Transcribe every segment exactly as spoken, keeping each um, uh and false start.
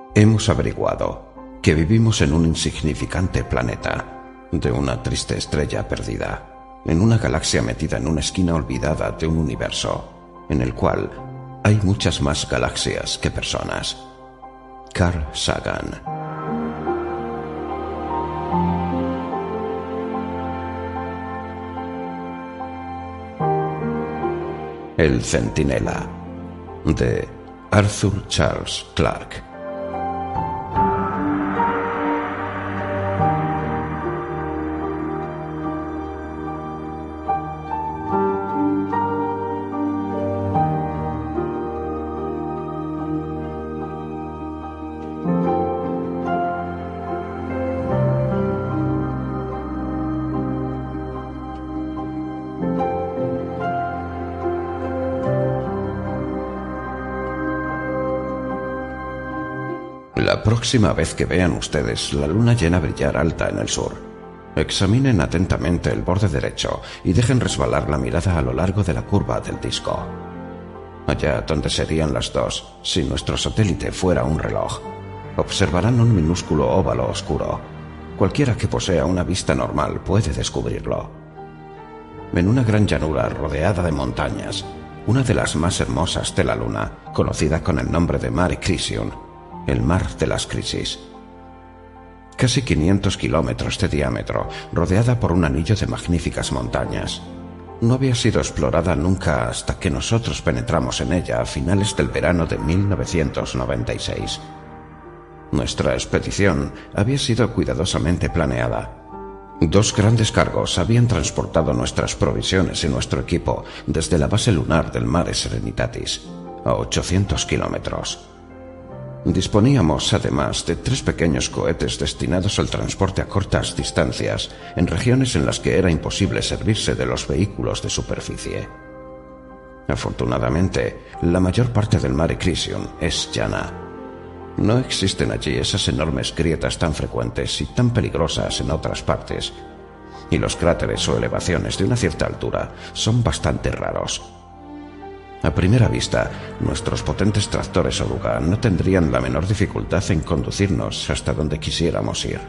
Hemos averiguado que vivimos en un insignificante planeta de una triste estrella perdida, en una galaxia metida en una esquina olvidada de un universo, en el cual hay muchas más galaxias que personas. Carl Sagan. El Centinela, de Arthur Charles Clarke. La próxima vez que vean ustedes la luna llena brillar alta en el sur, examinen atentamente el borde derecho y dejen resbalar la mirada a lo largo de la curva del disco. Allá donde serían las dos si nuestro satélite fuera un reloj, observarán un minúsculo óvalo oscuro. Cualquiera que posea una vista normal puede descubrirlo. En una gran llanura rodeada de montañas, una de las más hermosas de la luna, conocida con el nombre de Mare Crisium, el mar de las crisis. Casi quinientos kilómetros de diámetro, rodeada por un anillo de magníficas montañas. No había sido explorada nunca hasta que nosotros penetramos en ella a finales del verano de mil novecientos noventa y seis. Nuestra expedición había sido cuidadosamente planeada. Dos grandes cargos habían transportado nuestras provisiones y nuestro equipo desde la base lunar del Mare Serenitatis, a ochocientos kilómetros. Disponíamos además de tres pequeños cohetes destinados al transporte a cortas distancias en regiones en las que era imposible servirse de los vehículos de superficie. Afortunadamente, la mayor parte del Mare Crisium es llana. No existen allí esas enormes grietas tan frecuentes y tan peligrosas en otras partes, y los cráteres o elevaciones de una cierta altura son bastante raros. A primera vista, nuestros potentes tractores oruga no tendrían la menor dificultad en conducirnos hasta donde quisiéramos ir.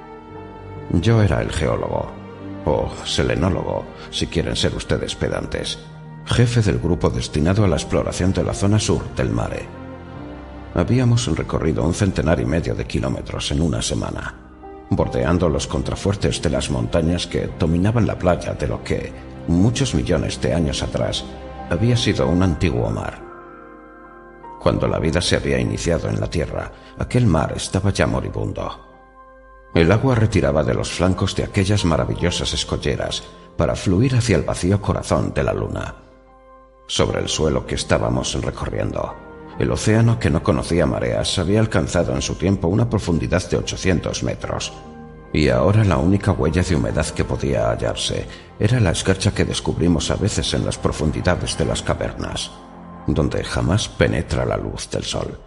Yo era el geólogo, o selenólogo, si quieren ser ustedes pedantes, jefe del grupo destinado a la exploración de la zona sur del mare. Habíamos recorrido un centenar y medio de kilómetros en una semana, bordeando los contrafuertes de las montañas que dominaban la playa de lo que, muchos millones de años atrás, había sido un antiguo mar. Cuando la vida se había iniciado en la Tierra, aquel mar estaba ya moribundo. El agua retiraba de los flancos de aquellas maravillosas escolleras para fluir hacia el vacío corazón de la luna. Sobre el suelo que estábamos recorriendo, el océano, que no conocía mareas, había alcanzado en su tiempo una profundidad de ochocientos metros. Y ahora la única huella de humedad que podía hallarse era la escarcha que descubrimos a veces en las profundidades de las cavernas, donde jamás penetra la luz del sol.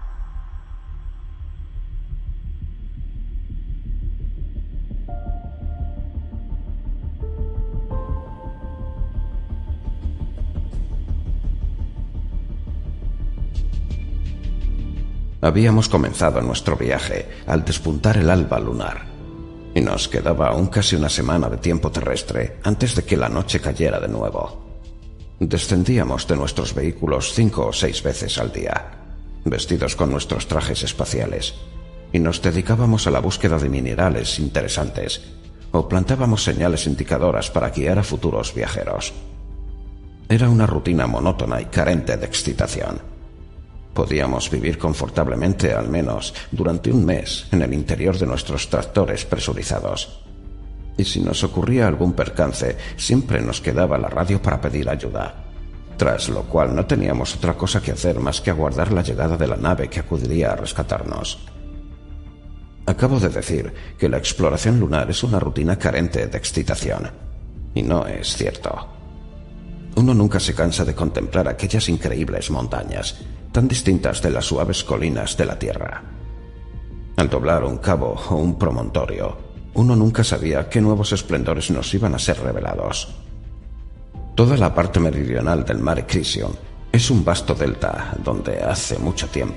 Habíamos comenzado nuestro viaje al despuntar el alba lunar, y nos quedaba aún casi una semana de tiempo terrestre antes de que la noche cayera de nuevo. Descendíamos de nuestros vehículos cinco o seis veces al día, vestidos con nuestros trajes espaciales, y nos dedicábamos a la búsqueda de minerales interesantes, o plantábamos señales indicadoras para guiar a futuros viajeros. Era una rutina monótona y carente de excitación. Podíamos vivir confortablemente al menos durante un mes en el interior de nuestros tractores presurizados. Y si nos ocurría algún percance, siempre nos quedaba la radio para pedir ayuda, tras lo cual no teníamos otra cosa que hacer más que aguardar la llegada de la nave que acudiría a rescatarnos. Acabo de decir que la exploración lunar es una rutina carente de excitación, y no es cierto. Uno nunca se cansa de contemplar aquellas increíbles montañas, tan distintas de las suaves colinas de la Tierra. Al doblar un cabo o un promontorio, uno nunca sabía qué nuevos esplendores nos iban a ser revelados. Toda la parte meridional del Mare Crisium es un vasto delta donde hace mucho tiempo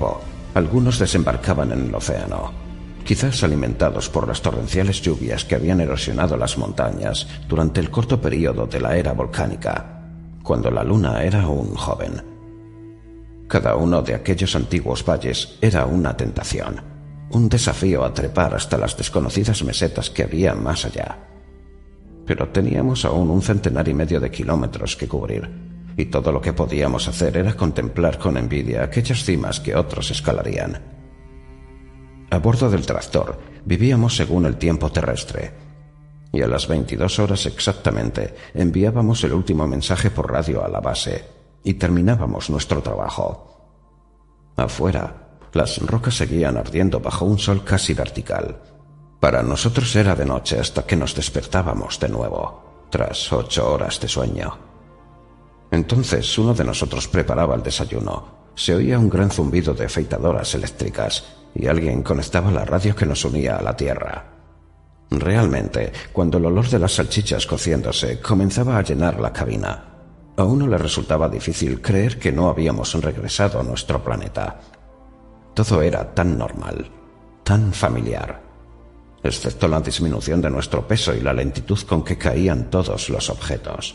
Algunos desembarcaban en el océano, quizás alimentados por las torrenciales lluvias que habían erosionado las montañas durante el corto período de la era volcánica, cuando la luna era aún joven. Cada uno de aquellos antiguos valles era una tentación, un desafío a trepar hasta las desconocidas mesetas que había más allá. Pero teníamos aún un centenar y medio de kilómetros que cubrir, y todo lo que podíamos hacer era contemplar con envidia aquellas cimas que otros escalarían. A bordo del tractor vivíamos según el tiempo terrestre, y a las veintidós horas exactamente enviábamos el último mensaje por radio a la base y terminábamos nuestro trabajo. Afuera, las rocas seguían ardiendo bajo un sol casi vertical. Para nosotros era de noche hasta que nos despertábamos de nuevo, tras ocho horas de sueño. Entonces uno de nosotros preparaba el desayuno. Se oía un gran zumbido de afeitadoras eléctricas y alguien conectaba la radio que nos unía a la tierra. Realmente, cuando el olor de las salchichas cociéndose comenzaba a llenar la cabina, a uno le resultaba difícil creer que no habíamos regresado a nuestro planeta. Todo era tan normal, tan familiar, excepto la disminución de nuestro peso y la lentitud con que caían todos los objetos.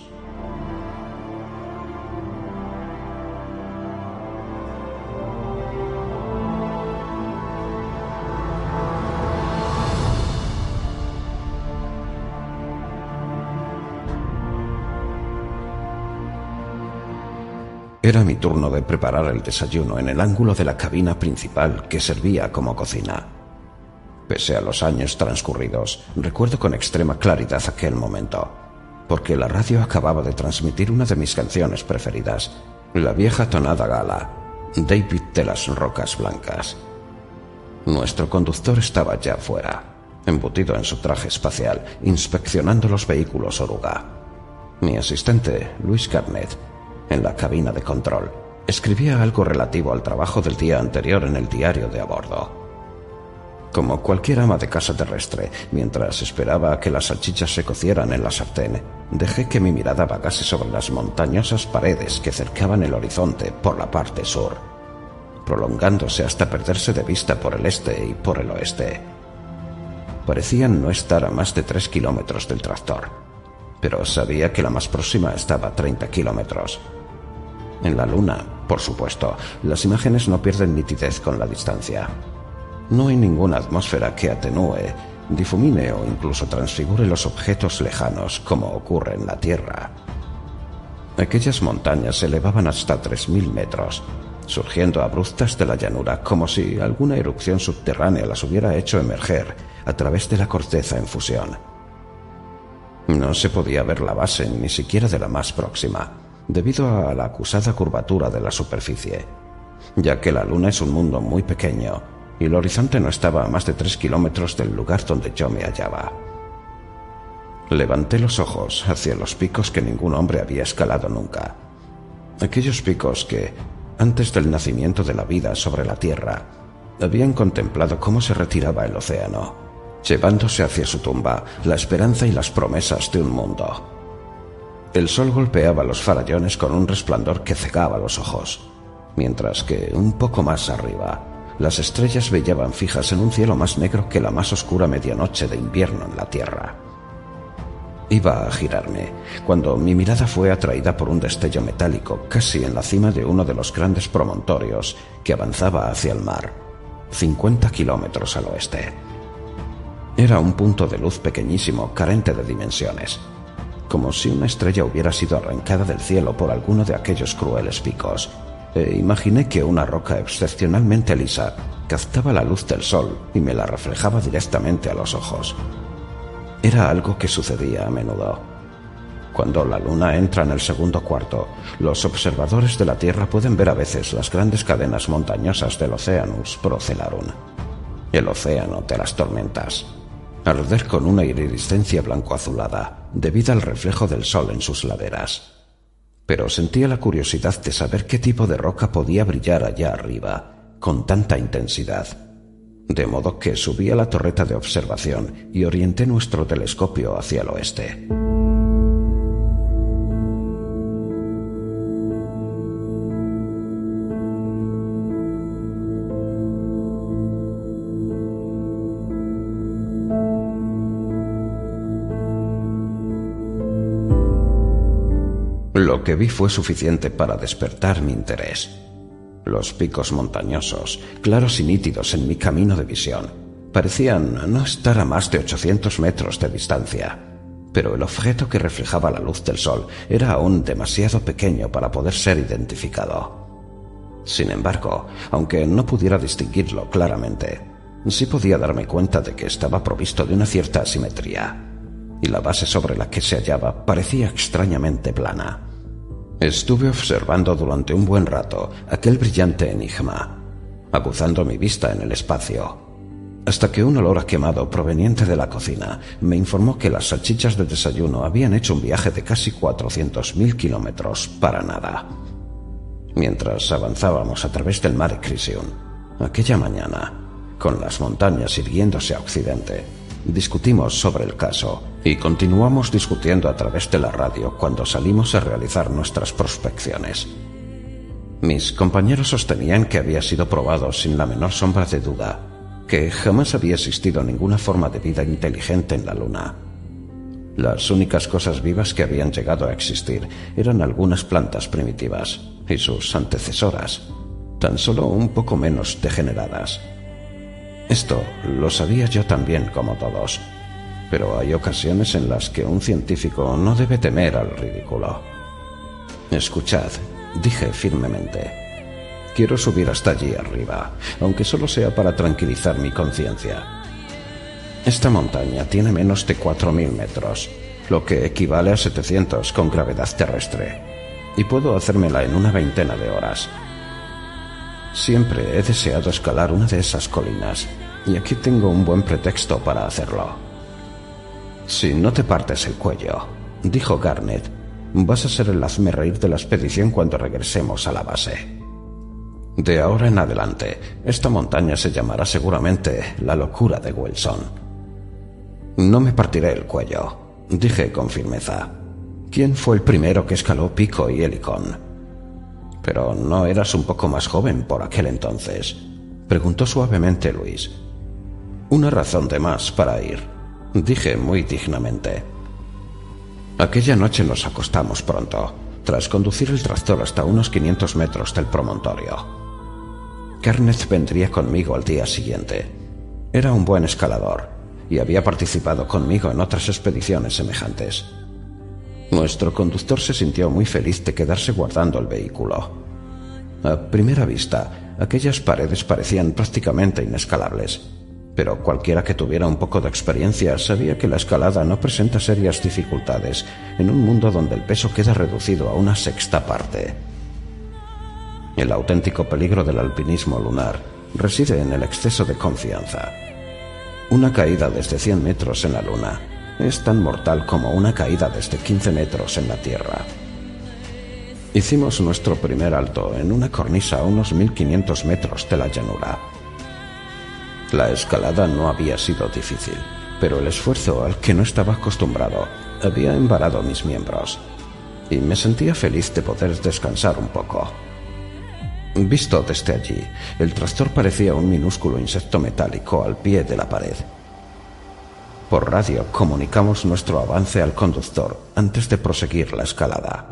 Era mi turno de preparar el desayuno en el ángulo de la cabina principal que servía como cocina. Pese a los años transcurridos, recuerdo con extrema claridad aquel momento, porque la radio acababa de transmitir una de mis canciones preferidas, la vieja tonada gala, David de las Rocas Blancas. Nuestro conductor estaba ya fuera, embutido en su traje espacial, inspeccionando los vehículos oruga. Mi asistente, Luis Garnett, en la cabina de control, escribía algo relativo al trabajo del día anterior en el diario de a bordo. Como cualquier ama de casa terrestre, mientras esperaba a que las salchichas se cocieran en la sartén, dejé que mi mirada vagase sobre las montañosas paredes que cercaban el horizonte por la parte sur, prolongándose hasta perderse de vista por el este y por el oeste. Parecían no estar a más de tres kilómetros del tractor, pero sabía que la más próxima estaba a treinta kilómetros. En la luna, por supuesto, las imágenes no pierden nitidez con la distancia. No hay ninguna atmósfera que atenúe, difumine o incluso transfigure los objetos lejanos como ocurre en la Tierra. Aquellas montañas se elevaban hasta tres mil metros, surgiendo abruptas de la llanura como si alguna erupción subterránea las hubiera hecho emerger a través de la corteza en fusión. No se podía ver la base ni siquiera de la más próxima, debido a la acusada curvatura de la superficie, ya que la luna es un mundo muy pequeño y el horizonte no estaba a más de tres kilómetros del lugar donde yo me hallaba. Levanté los ojos hacia los picos que ningún hombre había escalado nunca, aquellos picos que, antes del nacimiento de la vida sobre la Tierra, habían contemplado cómo se retiraba el océano, llevándose hacia su tumba la esperanza y las promesas de un mundo. El sol golpeaba los farallones con un resplandor que cegaba los ojos, mientras que, un poco más arriba, las estrellas brillaban fijas en un cielo más negro que la más oscura medianoche de invierno en la Tierra. Iba a girarme, cuando mi mirada fue atraída por un destello metálico casi en la cima de uno de los grandes promontorios que avanzaba hacia el mar, cincuenta kilómetros al oeste. Era un punto de luz pequeñísimo, carente de dimensiones, como si una estrella hubiera sido arrancada del cielo por alguno de aquellos crueles picos, e imaginé que una roca excepcionalmente lisa captaba la luz del sol y me la reflejaba directamente a los ojos. Era algo que sucedía a menudo. Cuando la luna entra en el segundo cuarto, los observadores de la Tierra pueden ver a veces las grandes cadenas montañosas del Oceanus Procellarum, el océano de las tormentas, arder con una iridiscencia blanco-azulada debido al reflejo del sol en sus laderas. Pero sentía la curiosidad de saber qué tipo de roca podía brillar allá arriba con tanta intensidad, de modo que subí a la torreta de observación y orienté nuestro telescopio hacia el oeste. que vi fue suficiente para despertar mi interés. Los picos montañosos, claros y nítidos en mi camino de visión, parecían no estar a más de ochocientos metros de distancia, pero el objeto que reflejaba la luz del sol era aún demasiado pequeño para poder ser identificado. Sin embargo, aunque no pudiera distinguirlo claramente, sí podía darme cuenta de que estaba provisto de una cierta asimetría, y la base sobre la que se hallaba parecía extrañamente plana. Estuve observando durante un buen rato aquel brillante enigma, aguzando mi vista en el espacio, hasta que un olor a quemado proveniente de la cocina me informó que las salchichas de desayuno habían hecho un viaje de casi cuatrocientos mil kilómetros para nada. Mientras avanzábamos a través del Mare Crisium, aquella mañana, con las montañas irguiéndose a occidente, discutimos sobre el caso y continuamos discutiendo a través de la radio cuando salimos a realizar nuestras prospecciones. Mis compañeros sostenían que había sido probado sin la menor sombra de duda que jamás había existido ninguna forma de vida inteligente en la Luna. Las únicas cosas vivas que habían llegado a existir eran algunas plantas primitivas y sus antecesoras, tan solo un poco menos degeneradas. Esto lo sabía yo tan bien como todos, pero hay ocasiones en las que un científico no debe temer al ridículo. Escuchad, dije firmemente. Quiero subir hasta allí arriba, aunque solo sea para tranquilizar mi conciencia. Esta montaña tiene menos de cuatro mil metros, lo que equivale a setecientos con gravedad terrestre, y puedo hacérmela en una veintena de horas. Siempre he deseado escalar una de esas colinas, y aquí tengo un buen pretexto para hacerlo. Si no te partes el cuello, dijo Garnet, vas a ser el hazmerreír de la expedición cuando regresemos a la base. De ahora en adelante, esta montaña se llamará seguramente la locura de Wilson. No me partiré el cuello, dije con firmeza. ¿Quién fue el primero que escaló Pico y Helicón? Pero ¿no eras un poco más joven por aquel entonces?, preguntó suavemente Luis. Una razón de más para ir, dije muy dignamente. Aquella noche nos acostamos pronto, tras conducir el tractor hasta unos quinientos metros del promontorio. Garnet vendría conmigo al día siguiente. Era un buen escalador y había participado conmigo en otras expediciones semejantes. Nuestro conductor se sintió muy feliz de quedarse guardando el vehículo. A primera vista, aquellas paredes parecían prácticamente inescalables, pero cualquiera que tuviera un poco de experiencia sabía que la escalada no presenta serias dificultades en un mundo donde el peso queda reducido a una sexta parte. El auténtico peligro del alpinismo lunar reside en el exceso de confianza. Una caída desde cien metros en la Luna es tan mortal como una caída desde quince metros en la Tierra. Hicimos nuestro primer alto en una cornisa a unos mil quinientos metros de la llanura. La escalada no había sido difícil, pero el esfuerzo al que no estaba acostumbrado había embarado mis miembros, y me sentía feliz de poder descansar un poco. Visto desde allí, el tractor parecía un minúsculo insecto metálico al pie de la pared. Por radio comunicamos nuestro avance al conductor antes de proseguir la escalada.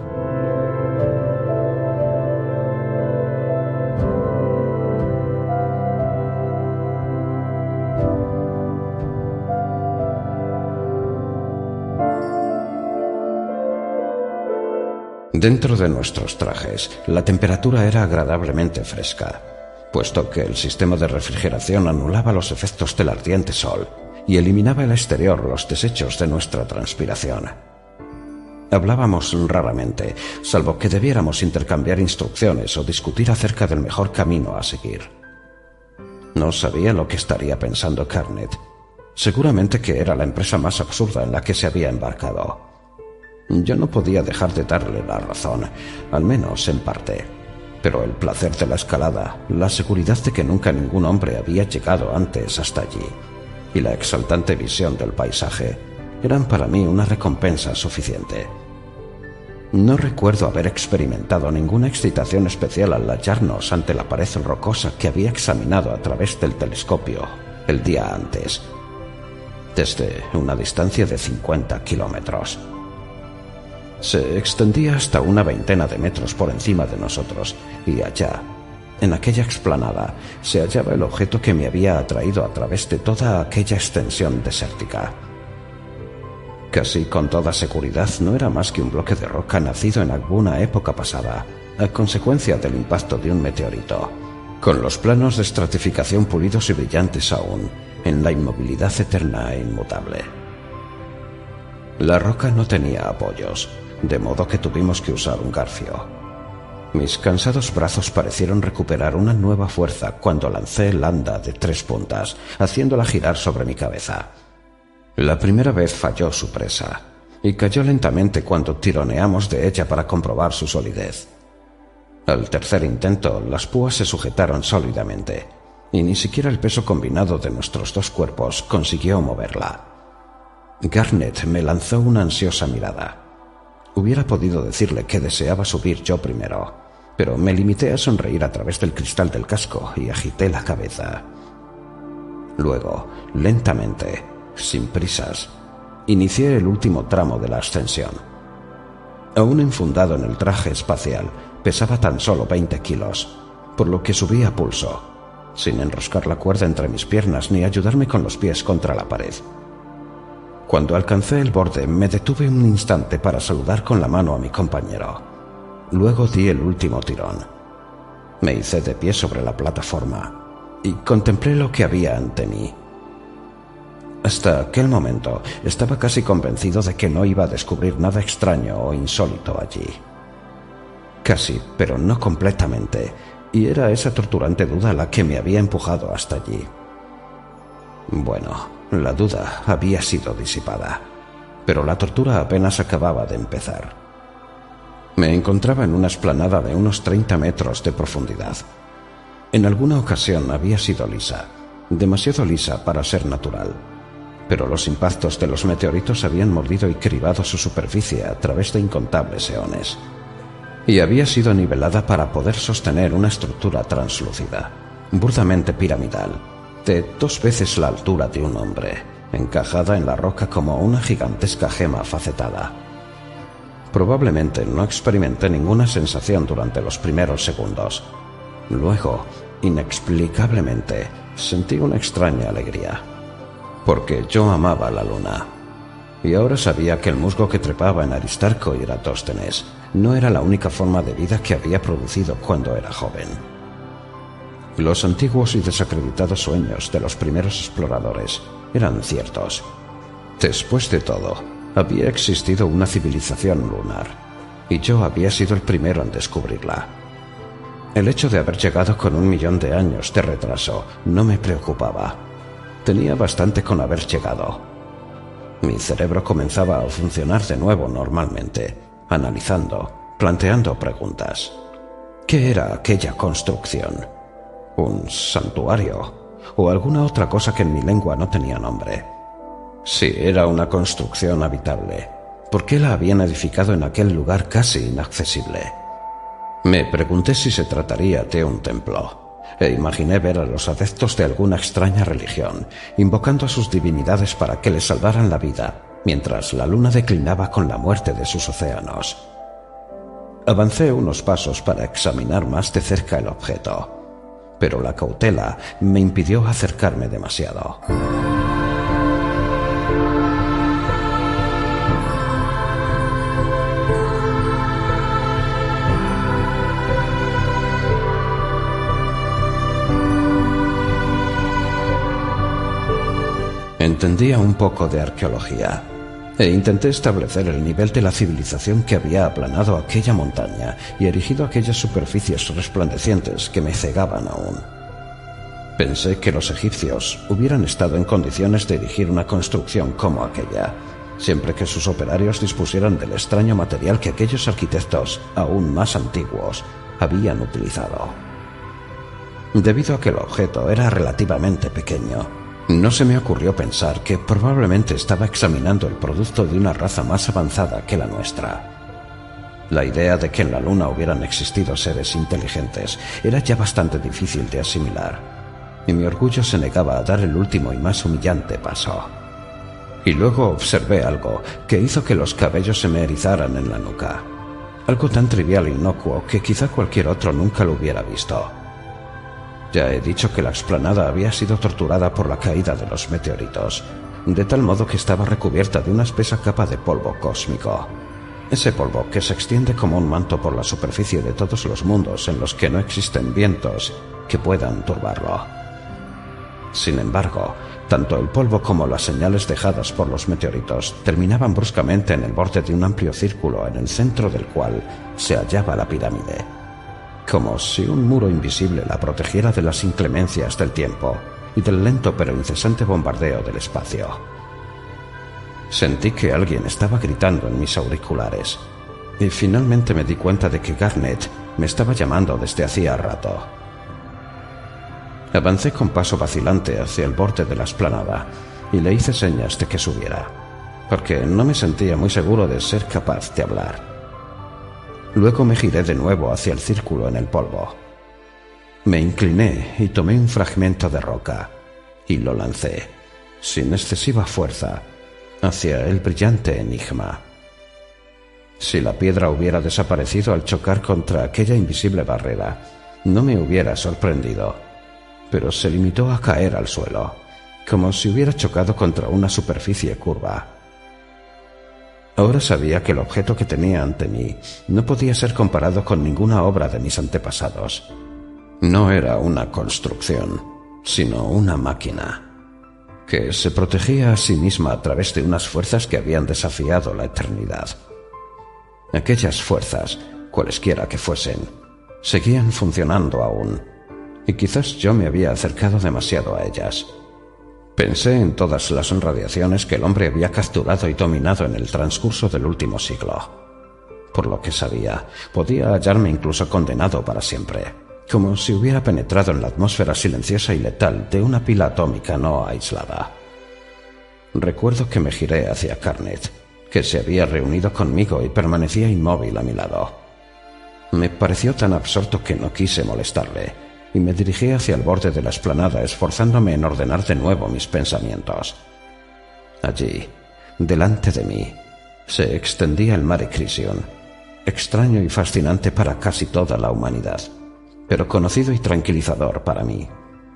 Dentro de nuestros trajes, la temperatura era agradablemente fresca, puesto que el sistema de refrigeración anulaba los efectos del ardiente sol y eliminaba al exterior los desechos de nuestra transpiración. Hablábamos raramente, salvo que debiéramos intercambiar instrucciones o discutir acerca del mejor camino a seguir. No sabía lo que estaría pensando Garnet. Seguramente que era la empresa más absurda en la que se había embarcado. Yo no podía dejar de darle la razón, al menos en parte. Pero el placer de la escalada, la seguridad de que nunca ningún hombre había llegado antes hasta allí, y la exaltante visión del paisaje, eran para mí una recompensa suficiente. No recuerdo haber experimentado ninguna excitación especial al hallarnos ante la pared rocosa que había examinado a través del telescopio el día antes, desde una distancia de cincuenta kilómetros. Se extendía hasta una veintena de metros por encima de nosotros, y allá, en aquella explanada, se hallaba el objeto que me había atraído a través de toda aquella extensión desértica. Casi con toda seguridad no era más que un bloque de roca nacido en alguna época pasada, a consecuencia del impacto de un meteorito, con los planos de estratificación pulidos y brillantes aún, en la inmovilidad eterna e inmutable. La roca no tenía apoyos, de modo que tuvimos que usar un garfio. Mis cansados brazos parecieron recuperar una nueva fuerza cuando lancé el anda de tres puntas, haciéndola girar sobre mi cabeza. La primera vez falló su presa, y cayó lentamente cuando tironeamos de ella para comprobar su solidez. Al tercer intento, las púas se sujetaron sólidamente, y ni siquiera el peso combinado de nuestros dos cuerpos consiguió moverla. Garnet me lanzó una ansiosa mirada. Hubiera podido decirle que deseaba subir yo primero, pero me limité a sonreír a través del cristal del casco y agité la cabeza. Luego, lentamente, sin prisas, inicié el último tramo de la ascensión. Aún enfundado en el traje espacial, pesaba tan solo veinte kilos, por lo que subí a pulso, sin enroscar la cuerda entre mis piernas ni ayudarme con los pies contra la pared. Cuando alcancé el borde, me detuve un instante para saludar con la mano a mi compañero. Luego di el último tirón. Me hice de pie sobre la plataforma y contemplé lo que había ante mí. Hasta aquel momento estaba casi convencido de que no iba a descubrir nada extraño o insólito allí. Casi, pero no completamente, y era esa torturante duda la que me había empujado hasta allí. Bueno, la duda había sido disipada, pero la tortura apenas acababa de empezar. Me encontraba en una explanada de unos treinta metros de profundidad. En alguna ocasión había sido lisa, demasiado lisa para ser natural, pero los impactos de los meteoritos habían mordido y cribado su superficie a través de incontables eones, y había sido nivelada para poder sostener una estructura translúcida, burdamente piramidal, de dos veces la altura de un hombre, encajada en la roca como una gigantesca gema facetada. Probablemente no experimenté ninguna sensación durante los primeros segundos. Luego, inexplicablemente, sentí una extraña alegría, porque yo amaba la luna. Y ahora sabía que el musgo que trepaba en Aristarco y Eratóstenes no era la única forma de vida que había producido cuando era joven. Los antiguos y desacreditados sueños de los primeros exploradores eran ciertos. Después de todo, había existido una civilización lunar, y yo había sido el primero en descubrirla. El hecho de haber llegado con un millón de años de retraso no me preocupaba. Tenía bastante con haber llegado. Mi cerebro comenzaba a funcionar de nuevo normalmente, analizando, planteando preguntas. ¿Qué era aquella construcción? ¿Un santuario? ¿O alguna otra cosa que en mi lengua no tenía nombre? Si era una construcción habitable, ¿por qué la habían edificado en aquel lugar casi inaccesible? Me pregunté si se trataría de un templo, e imaginé ver a los adeptos de alguna extraña religión, invocando a sus divinidades para que les salvaran la vida, mientras la luna declinaba con la muerte de sus océanos. Avancé unos pasos para examinar más de cerca el objeto, pero la cautela me impidió acercarme demasiado. Entendía un poco de arqueología e intenté establecer el nivel de la civilización que había aplanado aquella montaña y erigido aquellas superficies resplandecientes que me cegaban aún. Pensé que los egipcios hubieran estado en condiciones de erigir una construcción como aquella, siempre que sus operarios dispusieran del extraño material que aquellos arquitectos, aún más antiguos, habían utilizado. Debido a que el objeto era relativamente pequeño, no se me ocurrió pensar que probablemente estaba examinando el producto de una raza más avanzada que la nuestra. La idea de que en la luna hubieran existido seres inteligentes era ya bastante difícil de asimilar, y mi orgullo se negaba a dar el último y más humillante paso. Y luego observé algo que hizo que los cabellos se me erizaran en la nuca. Algo tan trivial e inocuo que quizá cualquier otro nunca lo hubiera visto. Ya he dicho que la explanada había sido torturada por la caída de los meteoritos, de tal modo que estaba recubierta de una espesa capa de polvo cósmico. Ese polvo que se extiende como un manto por la superficie de todos los mundos en los que no existen vientos que puedan turbarlo. Sin embargo, tanto el polvo como las señales dejadas por los meteoritos terminaban bruscamente en el borde de un amplio círculo en el centro del cual se hallaba la pirámide, como si un muro invisible la protegiera de las inclemencias del tiempo y del lento pero incesante bombardeo del espacio. Sentí que alguien estaba gritando en mis auriculares y finalmente me di cuenta de que Garnet me estaba llamando desde hacía rato. Avancé con paso vacilante hacia el borde de la explanada y le hice señas de que subiera, porque no me sentía muy seguro de ser capaz de hablar. Luego me giré de nuevo hacia el círculo en el polvo. Me incliné y tomé un fragmento de roca y lo lancé, sin excesiva fuerza, hacia el brillante enigma. Si la piedra hubiera desaparecido al chocar contra aquella invisible barrera, no me hubiera sorprendido, pero se limitó a caer al suelo, como si hubiera chocado contra una superficie curva. Ahora sabía que el objeto que tenía ante mí no podía ser comparado con ninguna obra de mis antepasados. No era una construcción, sino una máquina, que se protegía a sí misma a través de unas fuerzas que habían desafiado la eternidad. Aquellas fuerzas, cualesquiera que fuesen, seguían funcionando aún, y quizás yo me había acercado demasiado a ellas. Pensé en todas las radiaciones que el hombre había capturado y dominado en el transcurso del último siglo. Por lo que sabía, podía hallarme incluso condenado para siempre, como si hubiera penetrado en la atmósfera silenciosa y letal de una pila atómica no aislada. Recuerdo que me giré hacia Garnet, que se había reunido conmigo y permanecía inmóvil a mi lado. Me pareció tan absorto que no quise molestarle, y me dirigí hacia el borde de la explanada esforzándome en ordenar de nuevo mis pensamientos. Allí, delante de mí, se extendía el Mare Crisium, extraño y fascinante para casi toda la humanidad, pero conocido y tranquilizador para mí.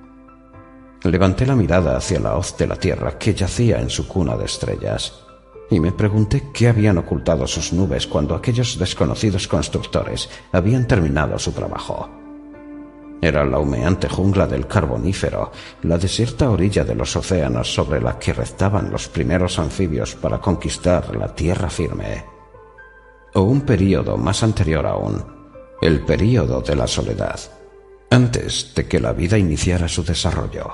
Levanté la mirada hacia la hoz de la Tierra que yacía en su cuna de estrellas, y me pregunté qué habían ocultado sus nubes cuando aquellos desconocidos constructores habían terminado su trabajo. Era la humeante jungla del Carbonífero, la desierta orilla de los océanos sobre la que rectaban los primeros anfibios para conquistar la tierra firme. O un período más anterior aún, el período de la soledad, antes de que la vida iniciara su desarrollo.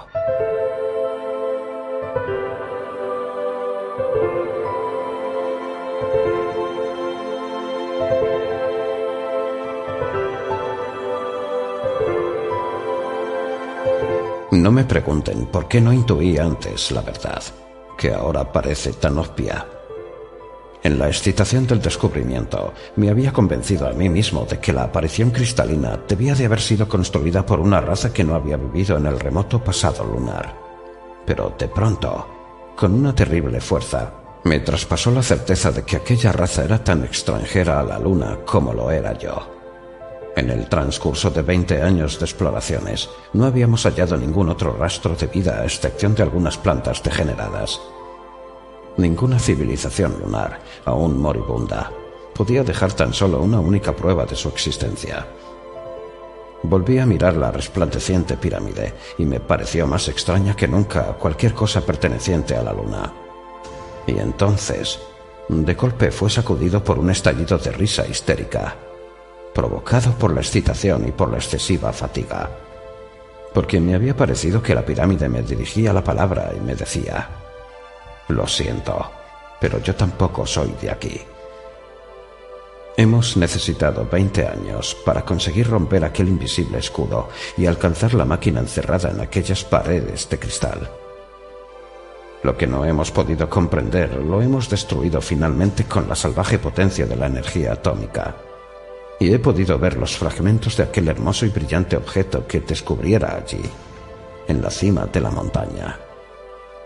No me pregunten por qué no intuí antes la verdad, que ahora parece tan obvia. En la excitación del descubrimiento, me había convencido a mí mismo de que la aparición cristalina debía de haber sido construida por una raza que no había vivido en el remoto pasado lunar. Pero de pronto, con una terrible fuerza, me traspasó la certeza de que aquella raza era tan extranjera a la luna como lo era yo. En el transcurso de veinte años de exploraciones, no habíamos hallado ningún otro rastro de vida a excepción de algunas plantas degeneradas. Ninguna civilización lunar, aún moribunda, podía dejar tan solo una única prueba de su existencia. Volví a mirar la resplandeciente pirámide y me pareció más extraña que nunca cualquier cosa perteneciente a la luna. Y entonces, de golpe fue sacudido por un estallido de risa histérica, provocado por la excitación y por la excesiva fatiga, porque me había parecido que la pirámide me dirigía la palabra y me decía: «Lo siento, pero yo tampoco soy de aquí». Hemos necesitado veinte años para conseguir romper aquel invisible escudo y alcanzar la máquina encerrada en aquellas paredes de cristal. Lo que no hemos podido comprender lo hemos destruido finalmente con la salvaje potencia de la energía atómica. Y he podido ver los fragmentos de aquel hermoso y brillante objeto que descubriera allí, en la cima de la montaña.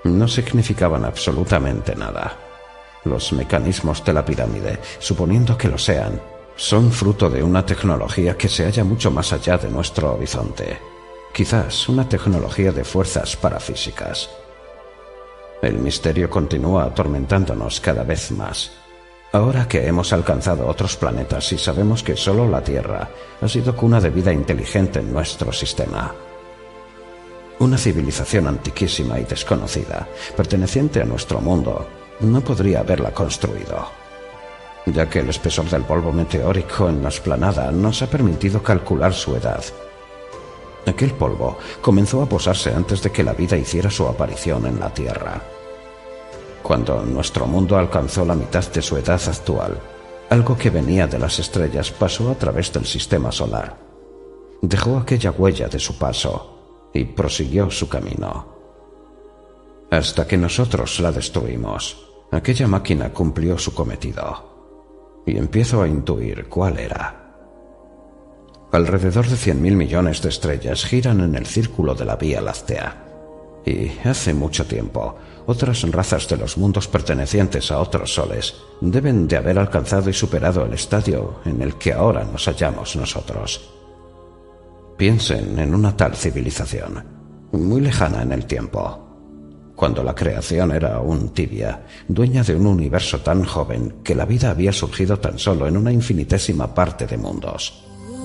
no significaban absolutamente nada. Los mecanismos de la pirámide, suponiendo que lo sean, son fruto de una tecnología que se halla mucho más allá de nuestro horizonte. Quizás una tecnología de fuerzas parafísicas. El misterio continúa atormentándonos cada vez más. Ahora que hemos alcanzado otros planetas y sabemos que solo la Tierra ha sido cuna de vida inteligente en nuestro sistema. Una civilización antiquísima y desconocida, perteneciente a nuestro mundo, no podría haberla construido, ya que el espesor del polvo meteórico en la explanada nos ha permitido calcular su edad. Aquel polvo comenzó a posarse antes de que la vida hiciera su aparición en la Tierra. Cuando nuestro mundo alcanzó la mitad de su edad actual, algo que venía de las estrellas pasó a través del sistema solar. Dejó aquella huella de su paso y prosiguió su camino. Hasta que nosotros la destruimos, aquella máquina cumplió su cometido. Y empiezo a intuir cuál era. Alrededor de cien mil millones de estrellas giran en el círculo de la Vía Láctea. Y hace mucho tiempo, otras razas de los mundos pertenecientes a otros soles deben de haber alcanzado y superado el estadio en el que ahora nos hallamos nosotros. Piensen en una tal civilización, muy lejana en el tiempo, cuando la creación era aún tibia, dueña de un universo tan joven que la vida había surgido tan solo en una infinitésima parte de mundos.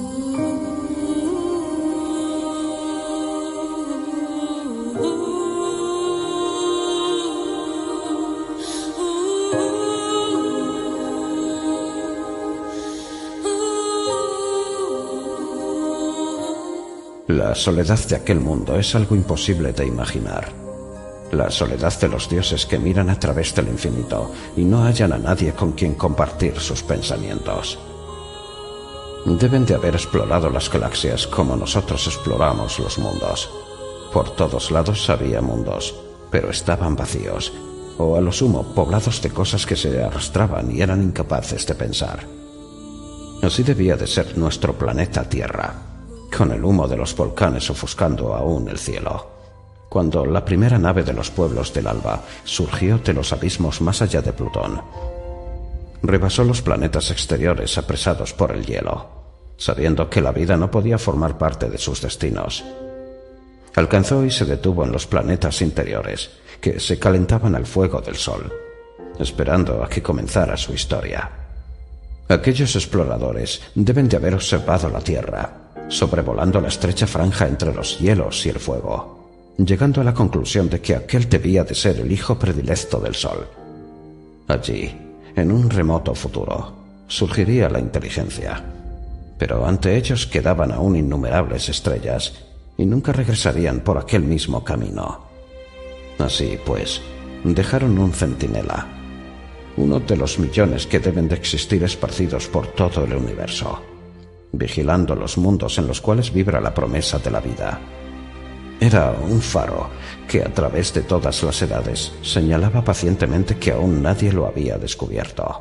La soledad de aquel mundo es algo imposible de imaginar. La soledad de los dioses que miran a través del infinito y no hallan a nadie con quien compartir sus pensamientos. Deben de haber explorado las galaxias como nosotros exploramos los mundos. Por todos lados había mundos, pero estaban vacíos, o a lo sumo poblados de cosas que se arrastraban y eran incapaces de pensar. Así debía de ser nuestro planeta Tierra, con el humo de los volcanes ofuscando aún el cielo, cuando la primera nave de los pueblos del alba surgió de los abismos más allá de Plutón. Rebasó los planetas exteriores apresados por el hielo, sabiendo que la vida no podía formar parte de sus destinos. Alcanzó y se detuvo en los planetas interiores, que se calentaban al fuego del sol, esperando a que comenzara su historia. Aquellos exploradores deben de haber observado la Tierra, sobrevolando la estrecha franja entre los hielos y el fuego, llegando a la conclusión de que aquel debía de ser el hijo predilecto del Sol. Allí, en un remoto futuro, surgiría la inteligencia, pero ante ellos quedaban aún innumerables estrellas y nunca regresarían por aquel mismo camino. Así pues, dejaron un centinela, uno de los millones que deben de existir esparcidos por todo el universo, vigilando los mundos en los cuales vibra la promesa de la vida. Era un faro que a través de todas las edades señalaba pacientemente que aún nadie lo había descubierto.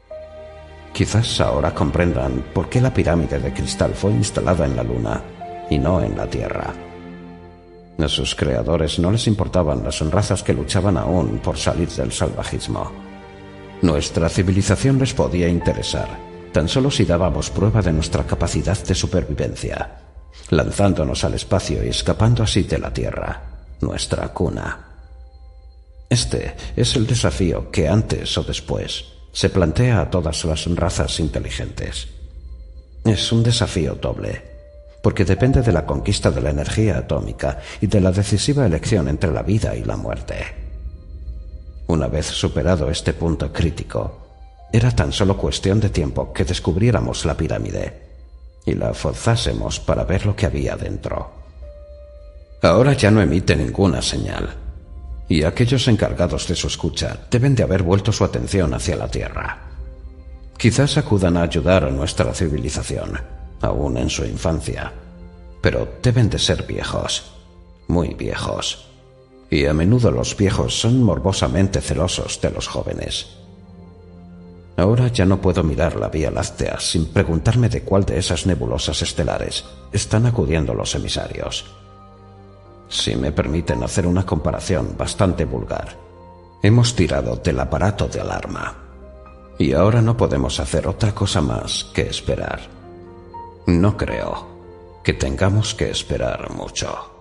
Quizás ahora comprendan por qué la pirámide de cristal fue instalada en la Luna y no en la Tierra. A sus creadores no les importaban las razas que luchaban aún por salir del salvajismo. Nuestra civilización les podía interesar tan solo si dábamos prueba de nuestra capacidad de supervivencia, lanzándonos al espacio y escapando así de la Tierra, nuestra cuna. Este es el desafío que antes o después se plantea a todas las razas inteligentes. Es un desafío doble, porque depende de la conquista de la energía atómica y de la decisiva elección entre la vida y la muerte. Una vez superado este punto crítico, era tan solo cuestión de tiempo que descubriéramos la pirámide y la forzásemos para ver lo que había dentro. Ahora ya no emite ninguna señal, y aquellos encargados de su escucha deben de haber vuelto su atención hacia la Tierra. Quizás acudan a ayudar a nuestra civilización, aún en su infancia, pero deben de ser viejos, muy viejos, y a menudo los viejos son morbosamente celosos de los jóvenes. Ahora ya no puedo mirar la Vía Láctea sin preguntarme de cuál de esas nebulosas estelares están acudiendo los emisarios. Si Si me permiten hacer una comparación bastante vulgar, hemos tirado del aparato de alarma y ahora no podemos hacer otra cosa más que esperar. No creo que tengamos que esperar mucho.